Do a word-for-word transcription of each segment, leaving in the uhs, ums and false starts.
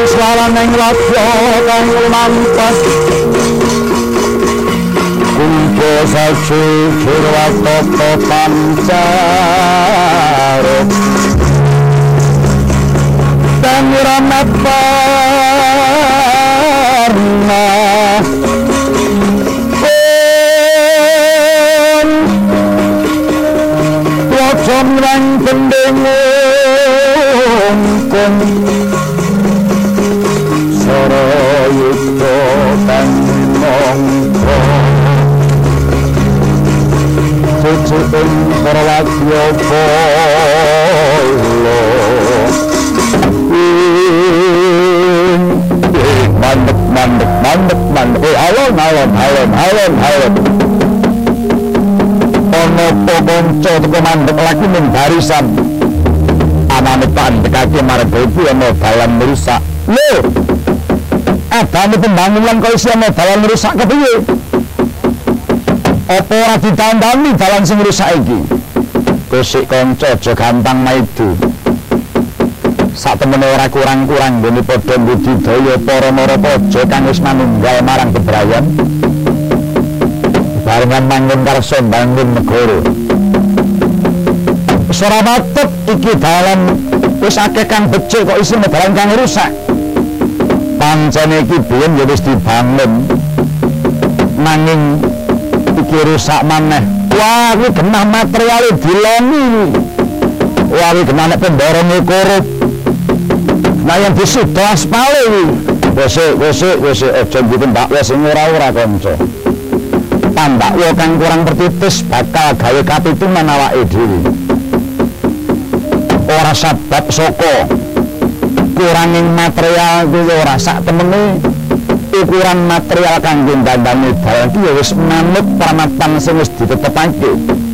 Selaning raja kang mampet kumpul saji kirwatoto pancaruk dan ramat warna wajam lan pendengung kun Sarayuta kang mongko cucuping perwadya polo mandek mandek mandek mandek eh alon alon alon alon alon ono pokonco teko mandek lagi ning barisan anane pandekake marga iku ono dalan rusak lho adane pembangunan kok isi ana dalan rusak kepiye? Apa ora ditandani dalan sing rusak iki? Gosik kanca aja gampang maidu. Sak temene ora kurang-kurang nggone padha budidaya para narapaja kang wis manunggal marang bebrayan. Barengan manggon karsa bangun negara. Wis ora patut iki dalan wis akeh kang becik kok isine dalan kang rusak. Pancene iki biyen ya wis dibangun nanging iki rusak maneh. Wah, iki genah materiale diloni. Wah, iki genah nek pendorone korup. Nah yang disudo aspale iki. Wesik, wesik, wesik aja mboten bakwa sing ora-ora kanca. Tambakwa kang kurang pertitis bakal gawe kapitunan awake dhewe. Ora sebab saka kuranging material kuwi ora sak temene ukuran material kanggo dandani dalan iki ya wis manut pramatan sing wis ditetepake.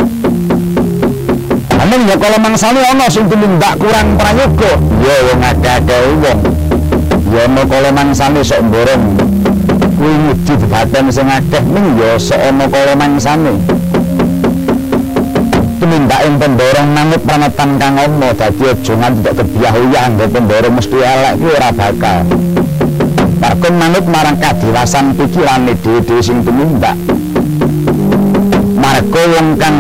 Amin ya kalau mangsane ana sing tumindak kurang prayoga ya wong akeh-akeh wong. Ya ana kalau mangsane sok mborong kuwi ngudi debaten sing akeh ning ya sok ana kalau mangsane. Tumindaking pendorong manut pramatan kang ana dadi aja nganti tak kebiah-uyah nggo pendorong mesti elek kuwi ora bakal. Bakon manut marang kadiwasan pikirane dhewe-dhewe sing tumindak. Marga wong kang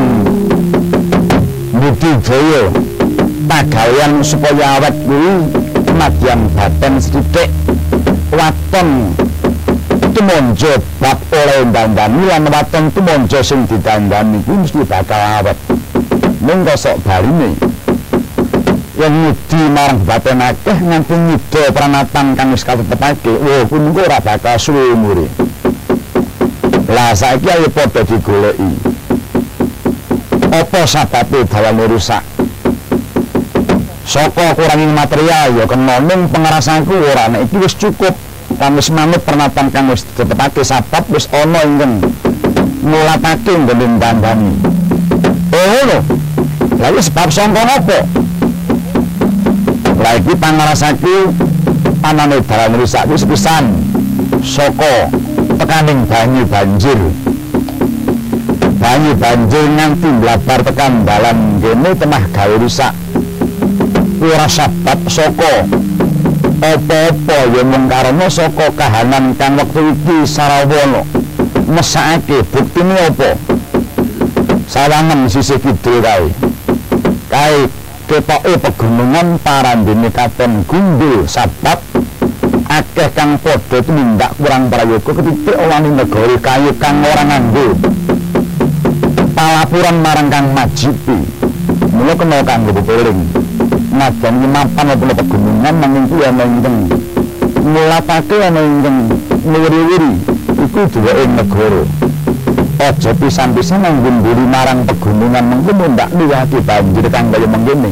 budidaya pagawean supaya awet kuwi madyan baten sithik waton tumonjo bab oleh dandani lan waton tumonjo sing didandani kuwi mesti bakal awet. Ning kosok barine yang ngudi marang baten akeh nganti nyida pranatan kang wis katetepake wah kuwi ora bakal suwe umure. Lah saiki ayo padha digoleki apa sababe dalan rusak. Saka kuranging material ya kena ning pengerasanku ora nek iki wis cukup kan wis manut pranatan kang wis ditetepake sabab wis ana ingkang ngulatake nggone dandani. Oh ngono. Lah iki sebab sangka apa? Lah iki pangrasake anane dalan rusak wis pisan saka tekaning banyu banjir. Banyu banjir nganti mlabar tekan dalan kene temah gawe rusak. Ora sebab saka apa-apa ya mung karena saka kahanan kang wektu iki Sarawana mesake buktine apa? Sawangan sisih kidul kae. Kae ketoke pegunungan parandene katon gundul sabab akeh kang padha tumindak kurang prayoga ketitik wani negari kayu kang ora nganggo palapuran marang kang majipi. Mula kena kanggo bepeling. Najan mapan apa pegunungan nanging kuwi ana ingkang ngulatake ana ingkang ngwiri-wiri iku duweke negara. Aja pisan-pisan nggemburi marang pegunungan mengko ndak liwati banjir kang kaya mengkene.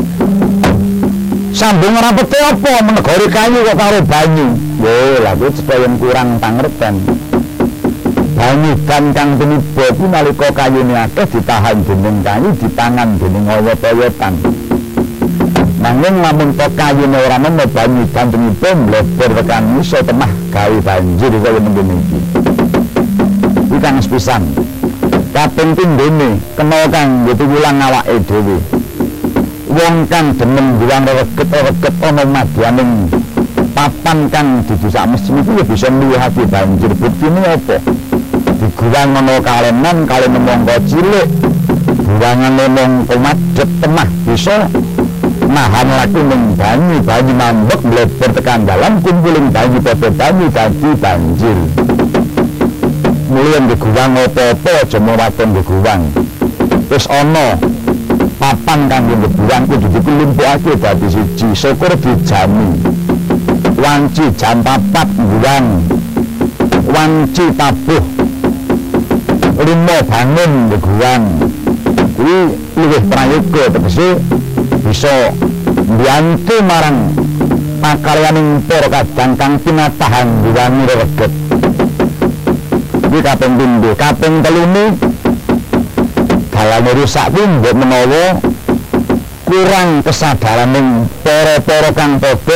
Sambung ora pete apa menegari kayu kok karo banyu. Lho, lha kuwi sedaya kurang pangerten. Banyu kan kang tumiba kuwi nalika kayune akeh ditahan dening kayu ditangan dening oyot-oyotan. Nanging lamun to kayune ora ana banyu kan tumiba mlebur tekan iso temah gawe banjir kaya mengkene iki. Kang sepisan kaping pindhone kena kanggo tuwulang awake dhewe. Wong kang demen gulang reget-reget ana madyaning papan kang dudu sak mesjid iku ya bisa nuwuhake banjir. Buktine apa? Diguwang ana kalenan kalen mongko cilik. Buwangane mongko madhep temah bisa nahan laku ning banyu, banyu mambek mlebu tekan dalam kumpuling banyu padha banyu dadi banjir. Mulih diguwang apa-apa aja mawaton diguwang. Wis ana papan kanggo diguwang kudu dikumpulake dadi siji, syukur dijami. Wanci jam papat bulan, wanci tabuh lima bangun diguwang. Kuwi luwih prayoga tegese bisa mbiyantu marang pakaryaning para kadang kang pinatahan diwangi reget. Iki kaping pindho, kaping telune dalane rusak kuwi mbok menawa kurang kesadaraning para-para kang padha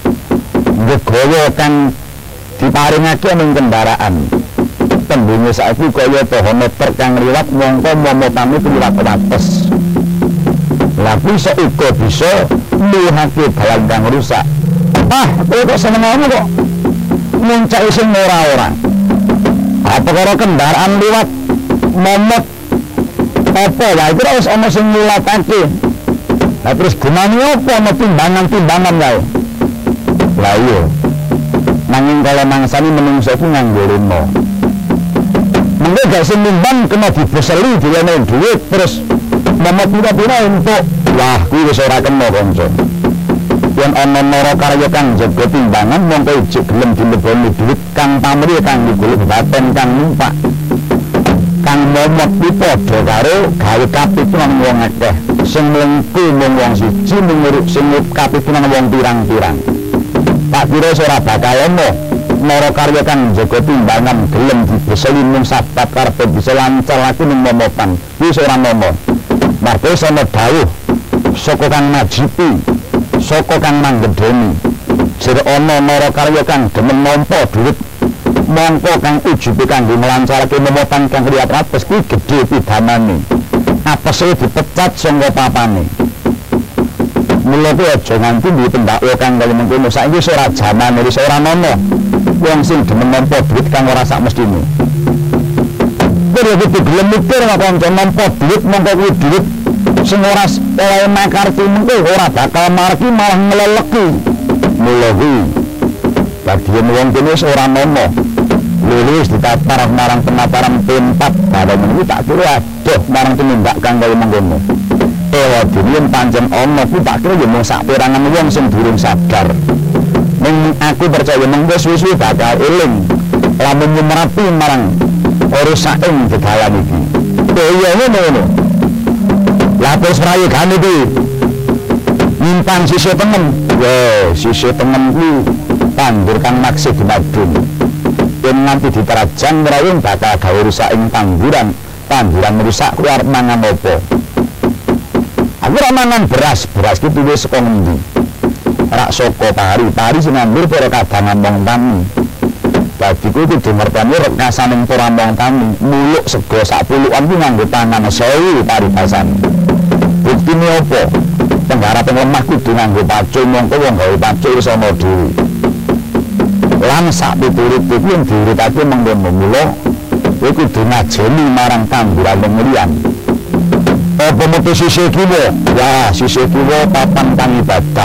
ngegawa kang diparingake ning kendaraan. Tembunge saiki kaya tohometer kang liwat mongko momotane liwat wates. Lah bisa uga bisa nuwuhake dalan kang rusak. Ah, kowe kok seneng ngono kok. Muncake sing ora-ora. Apa karo kendaraan liwat momot apa wae iki wis ana sing nyulatake. Lah terus gunane apa ana timbangan-timbangan wae. Lah iya. Nanging kala mangsane menungso ku nganggo remo. Mengko gak sing nimbang kena dibeseli diwene dhuwit terus momot pira-pira entuk. Wah, kuwi wis ora kena kanca. Yen ana nara karya kang jaga timbangan mongko ijik gelem dileboni dhuwit kang pamrih kang digolek baten kang numpak. Kang momot iki padha karo gawe kapitunan wong akeh. Sing mlengku mung wong siji mung urip sing kapitunan wong pirang-pirang. Tak kira ora bakal ono nara karya kang jaga timbangan gelem dibeseli mung sabat karepe bisa lancar laku ning momotan. Wis ora nomo. Marga sana dawuh saka kang majipi, saka kang manggedeni. Jere ana nara karya kang demen nampa dhuwit mongko kang ujube kanggo nglancarake momotan kang liwat wates kuwi gedhe pidamane. Apese dipecat saka papane. Mula kuwi aja nganti duwe pendakwa kang kaya mengkono. Saiki wis ora jaman, wis ora ana wong sing demen nampa dhuwit kang ora sak mestine. Kuwi kudu gelem mikir kok kanca nampa dhuwit mongko kuwi dhuwit sing ora oleh makarti mengko ora bakal margi malah ngleleki. Mula kuwi bagian wong kene wis ora ana. Lulus ditapar marang penataran tempat barang iki tak kira adoh marang tumindak kang kaya mengkono. Ewa dhewe pancen ana ku tak kira ya mung sak perangan wong sing durung sadar. Ning aku percaya mengko suwi-suwi bakal eling lamun nyemrapi marang urusan ing dedalan iki. Iya ngono. Lah terus prayogane iki nyimpan sisih tengen. Ya, sisih tengen kuwi tandur kang maksud dimadun. Yen nanti diterajang rawuh bakal gawe rusak ing tanduran. Tanduran rusak kuwi arep mangan apa? Aku ora mangan beras, beras ki tuwe saka ngendi? Rak saka pari, pari sing ngambur para kadangan wong tani. Dadi kuwi kudu ngerteni rekasaning para wong tani, muluk sego sak puluhan ki nganggo tangan sewu paribasan. Buktine apa? Tenggara lemah kudu nganggo pacul, mongko wong gawe pacul wis ana dhewe. Lan sak piturut iki yen diurutake mengkono mula kowe kudu ngajeni marang tanduran wong liyan. Apa mutu sisih kiwa? Ya, sisih kiwa papan kang ibadah.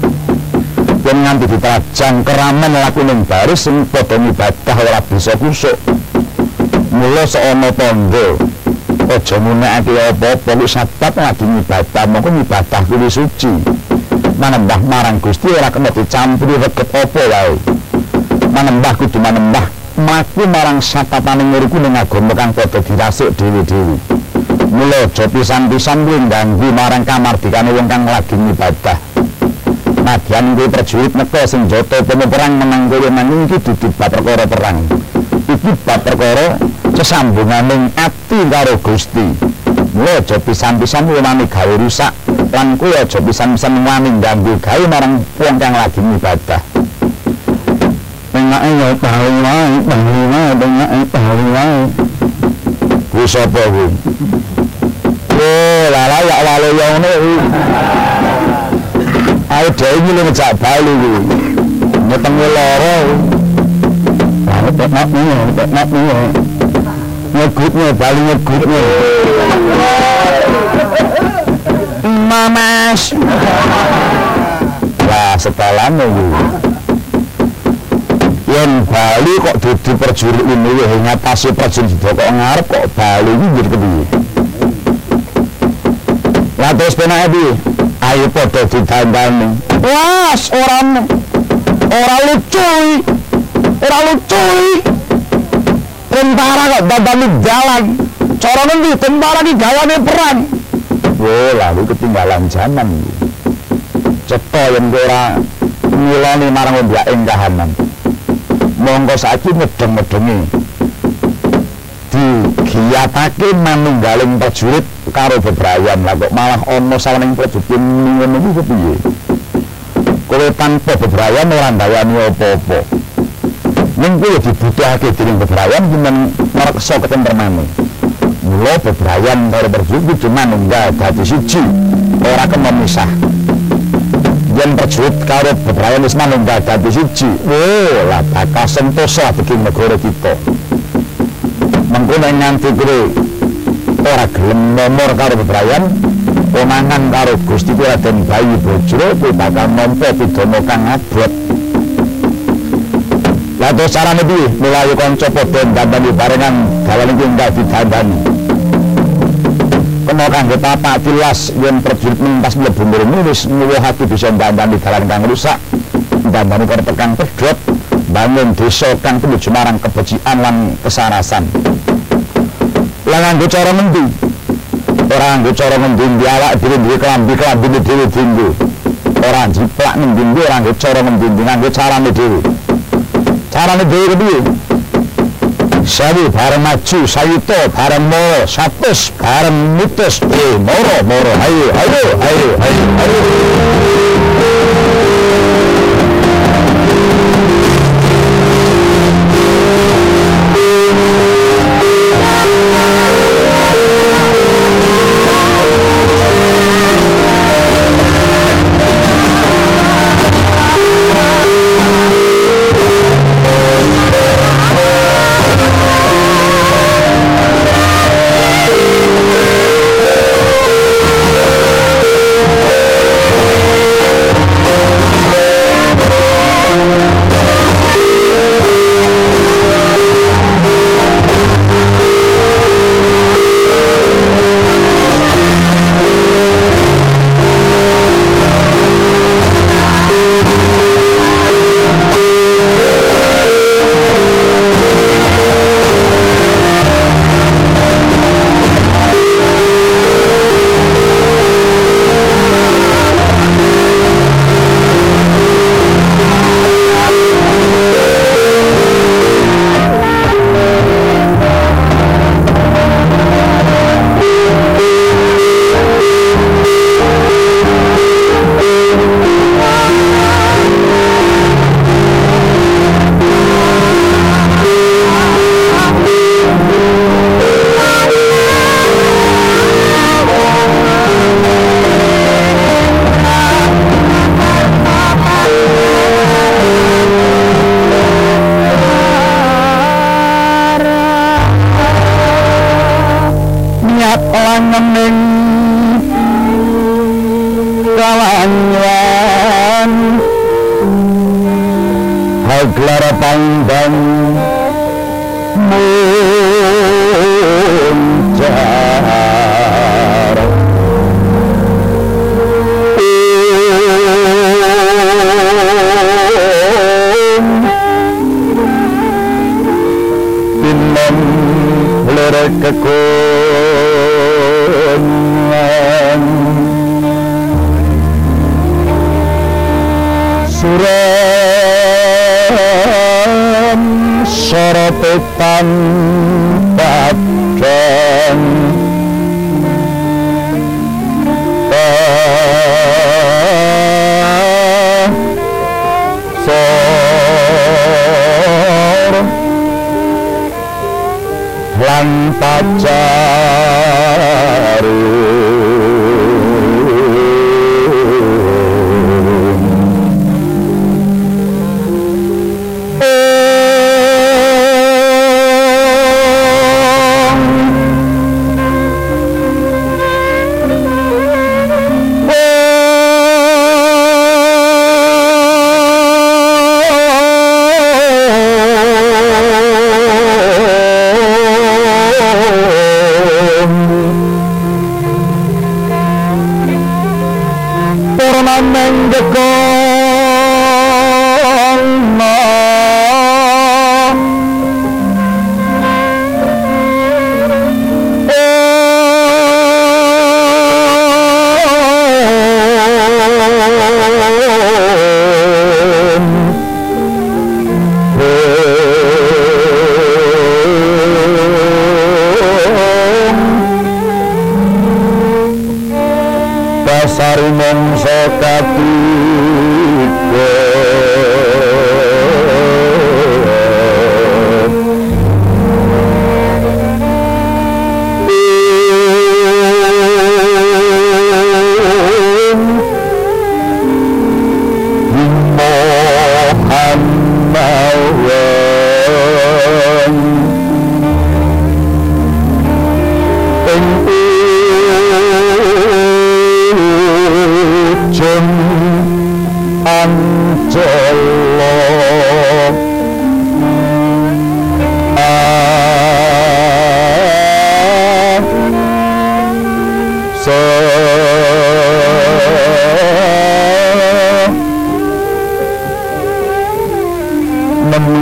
Yen nganti ditajang keramen laku ning baris sing padha ibadah ora bisa kusuk. Mula seana tandha aja munekake apa-apa wis sabat lagi ibadah, mongko ibadah kuwi suci. Manembah marang Gusti ora kena dicampuri reget apa wae. Manembah kudu manembah mlaku marang satataning muruku ning agama kang padha dirasik dhewe-dhewe. Mula aja pisan-pisan kuwi ngganggu marang kamardikane wong kang lagi ibadah. Nadyan kuwi prajurit neka sing jata upama perang menang kowe nanging iki dudu bab perkara perang. Iki bab perkara sesambunganing ati karo Gusti. Mula aja pisan-pisan wani gawe rusak lan kowe aja pisan-pisan wani ngganggu gawe marang wong kang lagi ibadah. Enake yo tahu wae, tahu wae, enake tahu wae. Kuwi sapa kuwi? Oh, lala ya wale yo ngono kuwi. Ayo dhewe iki ngejak bali kuwi. nyetenge loro. Lah teknak niku, teknak niku. Nyegutnya bali nyegutnya. Mamas. Lah setelahnya iki. Yen Bali kok dudu perjurit ini ya ngatasi perjurit kok ngarep kok Bali iki jadi kepiye? Lah terus penake piye? Ayo padha didandani. Wes ora ora lucu. Ora lucu. Tentara kok dandani jalan. Cara ngendi tentara iki gawane perang. Wah, lalu ketinggalan zaman iki. Cetha yen ora ngilani marang mbak ing kahanan. Monggo saiki medeng-medengi digiyatake manunggaling prajurit karo bebrayan lah kok malah ana sawening prajurit ngono iki kepiye? Kowe tanpa bebrayan ora ndayani apa-apa. Ning kuwi dibutuhake dening bebrayan men ngreksa ketentremane. Mula bebrayan karo prajurit kudu manunggal dadi siji, ora kena misah. Yen prajurit karo bebrayan wis manunggal dadi siji, oh lah bakal sentosa bikin negara kita. Mengko nek nganti kowe ora gelem nomor karo bebrayan, konangan karo Gusti Raden Bayu Bajra kuwi bakal nampa pidana kang abot. Lah terus carane piye? Mulai kanca padha dandani barengan dalan iki enggak didandani. Kena kanggo tapak tilas yen prajurit mentas mlebu mrene wis nuwuhake bisa dandani dalan kang rusak, dandani karo tekan pedhot, bangun desa kang tuju marang kebecikan lan kesarasan. Lah nganggo cara ngendi? Ora nganggo cara ngendi awak dhewe duwe klambi-klambi dhewe dinggo. Ora jiplak ngendi ora nganggo cara ngendi nganggo carane dhewe. Carane dhewe piye? Sawi bareng maju, sayuto bareng moro, satus bareng mutus, eh moro moro, ayo ayo ayo ayo ayo.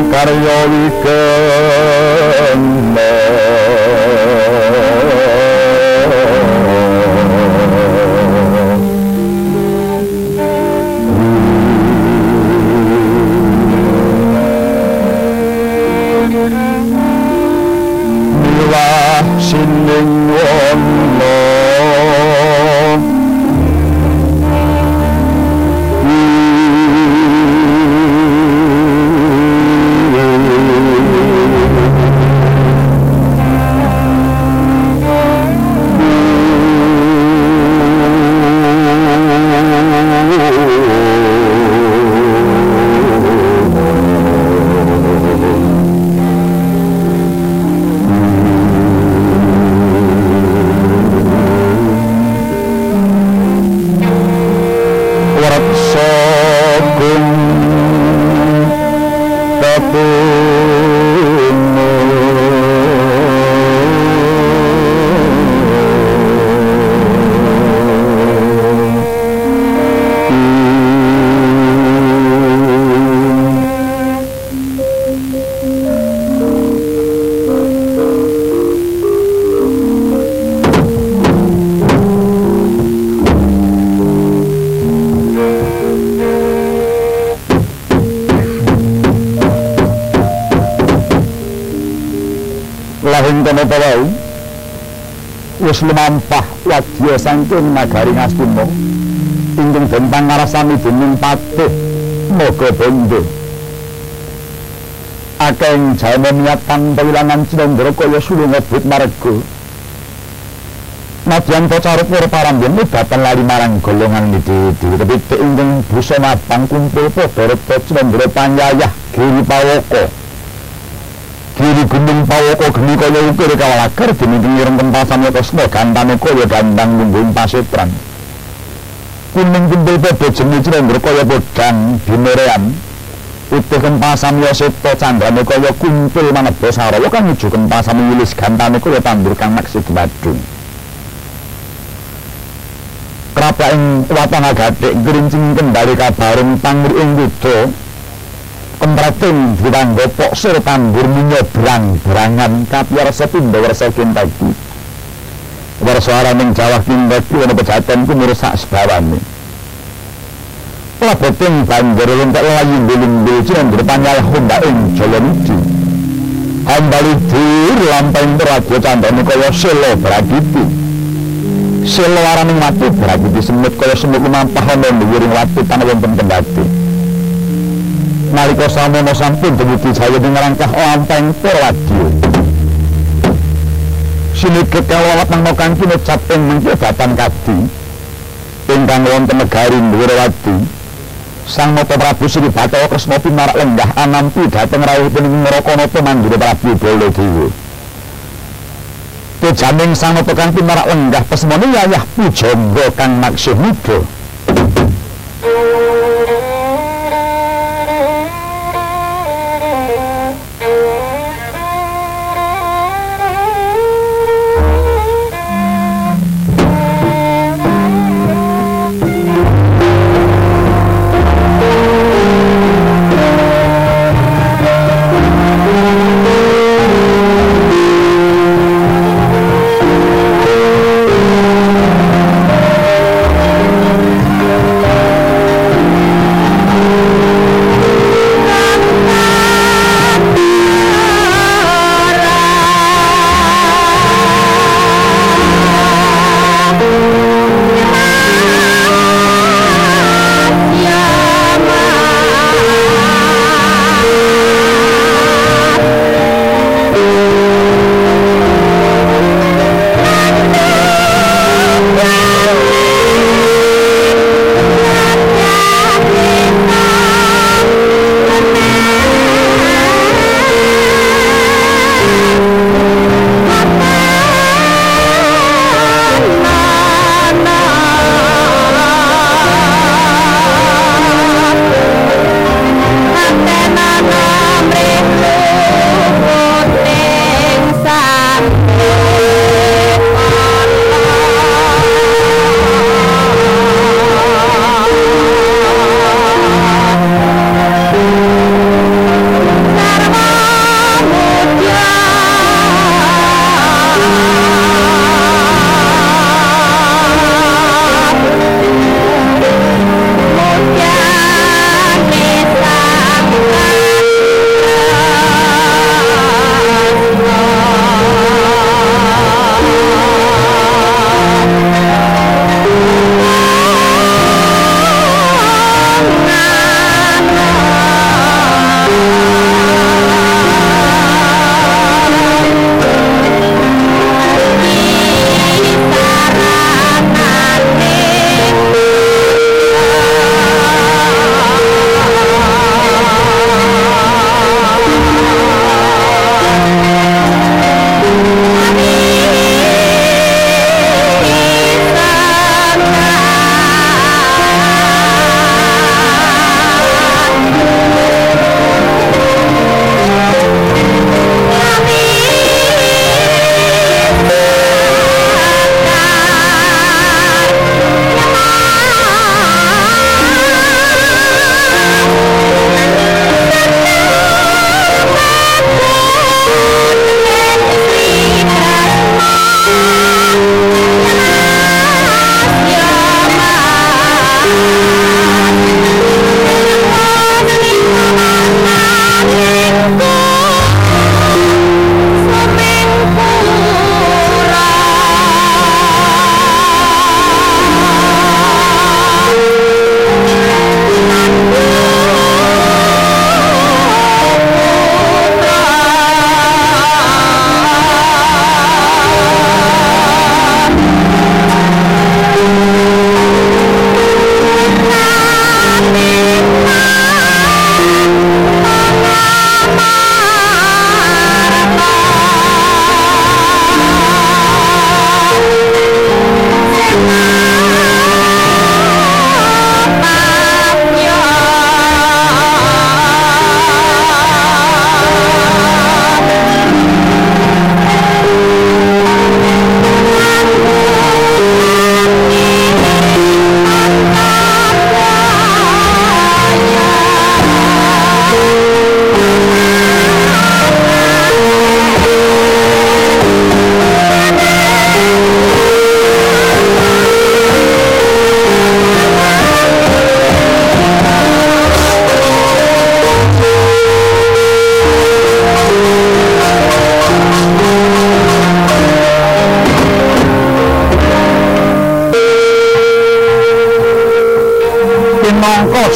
karya wigana milah sining wana lahing kono tawau wis lumampah wadya saking nagari Ngastina ingkang den pangarasani dening Patih Nagabandha akeh ing jalma niatan pawilangan Cendra kaya sulung ngebut marga nadyan pacarupur parambyan mudatan lali marang golongan iki dewe-dewe ingkang busa mabang kumpul padha reta Cendra panyayah Giri Pawaka Giri Gunung Pawaka geni kaya ukir kawalagar dening ireng tempasan Kresna gantane kaya gandang lungguh pasetran kuning kumpul padha jeneng Cendra kaya podhang binerean utuh kempasan Yoseta candrane kaya kumpul maneba Sarawa kang nuju kempasan wilis gantane kaya tandur kang maksud badung krapa ing watang agathik grincing kendali kabarung pangri ing yuda kemprating ditanggo poksir tambur minyobrang berangan kapiyarsa pindha wersa kintagi wersa araning Jawah kintagi ana pejaten ku ngrusak sebawane laboting banjur lentek layu mbiling-mbil Cendra panyalah hondak ing Jayanidi ambali dur lampahing radya candane kaya sela bragiti sela araning watu bragiti semut kaya semut lumampah ana dhuwuring watu tan wonten kendhati nalika samono sampun dumugi jaya ing rangkah lampahing Purwadya sinebut kalawat nang kang kinecap ing mengke batan kadi ingkang wonten negari Ndhurawati Sang Nata Prabu Sri Bathara Kresna pinarak lenggah anampi dhateng rawuhipun Narakanata Mandura Prabu Baladewa Pujaning Sang Nata kang pinarak lenggah pesmane yayah pujangga kang maksih muda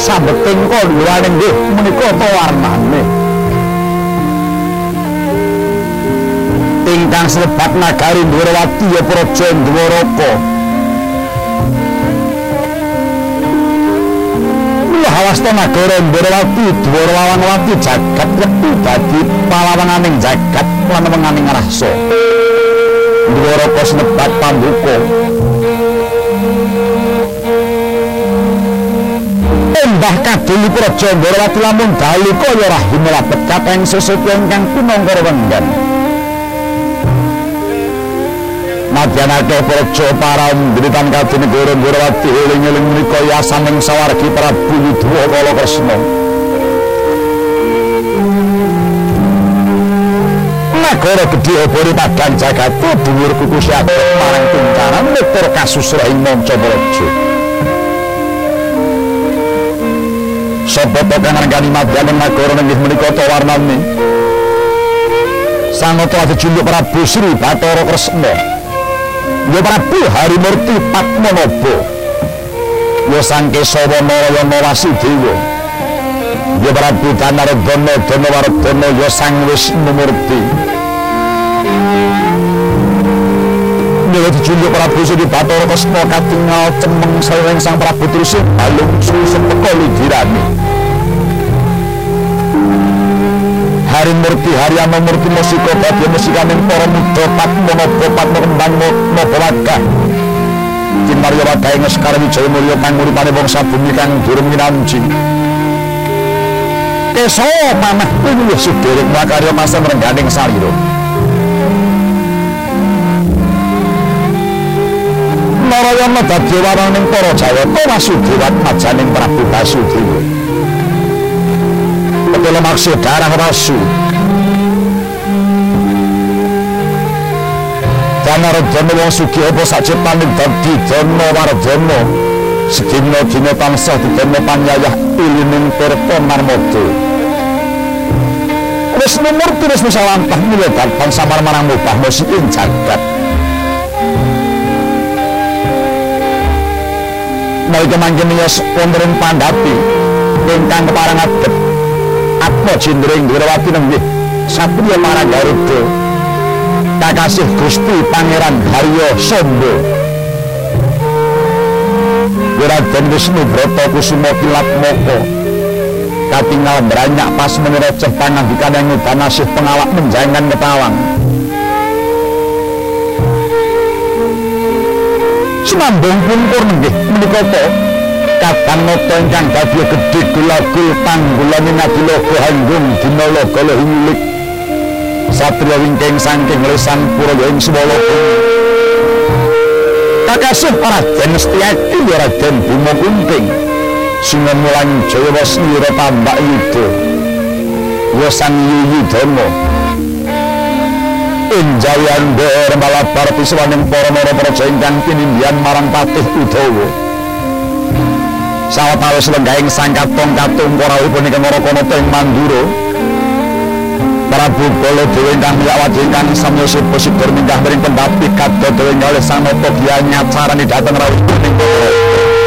sambeting kondhuane nggih menika apa warnane ingkang sebat nagari Dwarawati ya praja Dwaraka hawasta nagara Dwarawati Dwarawati jagat wektu dadi palawanganing jagat lan wenganing rasa Dwaraka sebat pambuka embah kaduli praja Dwarawati lamun dalu kaya rahim labet kateng sesuatu ingkang pinangka wenggan madyanake praja para ndritan kadene negara Dwarawati eling-eling menika yasaning sawargi Prabu Widya Kala Kresna nagara gedhe obore padang jagat dhuwur kuku syaket marang pincaran mitur kasusrahing manca praja sapa to kang ngrengani madyaning nagara inggih menika to warnane sangoto dijunjuk Prabu Sri Bathara Kresna ya Prabu Harimurti Padmanaba ya Sang Kesawa Narayana Wasudewa ya Prabu Danardana Danawardana ya Sang Wisnumurti ya dijunjuk Prabu Sri Bathara Kresna katingal cemeng saweng Sang Prabu Trusih balung susepeka lidirane Harimurti Haryana Murti musika badhe musikaning para muda Padmanaba Padmakembang Nabawagah Kinarya Wadahe Ngeskara Wijaya Mulya kang uripane wangsa bumi kang durung minanji Kesawa manah pinuwih sedherek makarya pasem rengganing salira Narayana dadi waraning para Jawata Wasudewa majaning Prabu Basudewa Kala maksud darah rasu Danardana wong sugih apa sacepaning dadi Danawardana sedina-dina tansah didana panyayah ilining tirta marmada Wisnumurti wis sawantah mila dapan samar marang mubah musik ing jagat nalika mangken miyos wonten pandhapi ingkang keparang adep Atma Jendring Dwarawati nenggih satriya marang Garuda kakasih Gusti Pangeran Harya Samba Raden Wisnubrata Kusuma Kilatmaka katingal branyak pas menreceh pangandikan yang nganasih pengawak menjangan ketawang Sinambung pungkur nenggih menika kadang nata ingkang dadi gedhe gulagul panggulan nadilaga hanggung dina laga hilik satriya wingking saking lesan pura ing swalaga kakasih Raden Setyaki Raden Bima Kunting sing mulang Jayawasmira tambak yuda ya Sang Yuyudana Injayan ber malabar piswaning para nara-praja ingkang pinindhian marang Patih Udawa sawetawis lenggahing sang katong-katung parawuhipun ingkang Narakanata ing Mandura Prabu Baladewa ingkang miyawati ingkang samya sipa sidur minggah mring pendapi kadha dewe kalih sang nata gyanyat sarani dhateng rawuh ing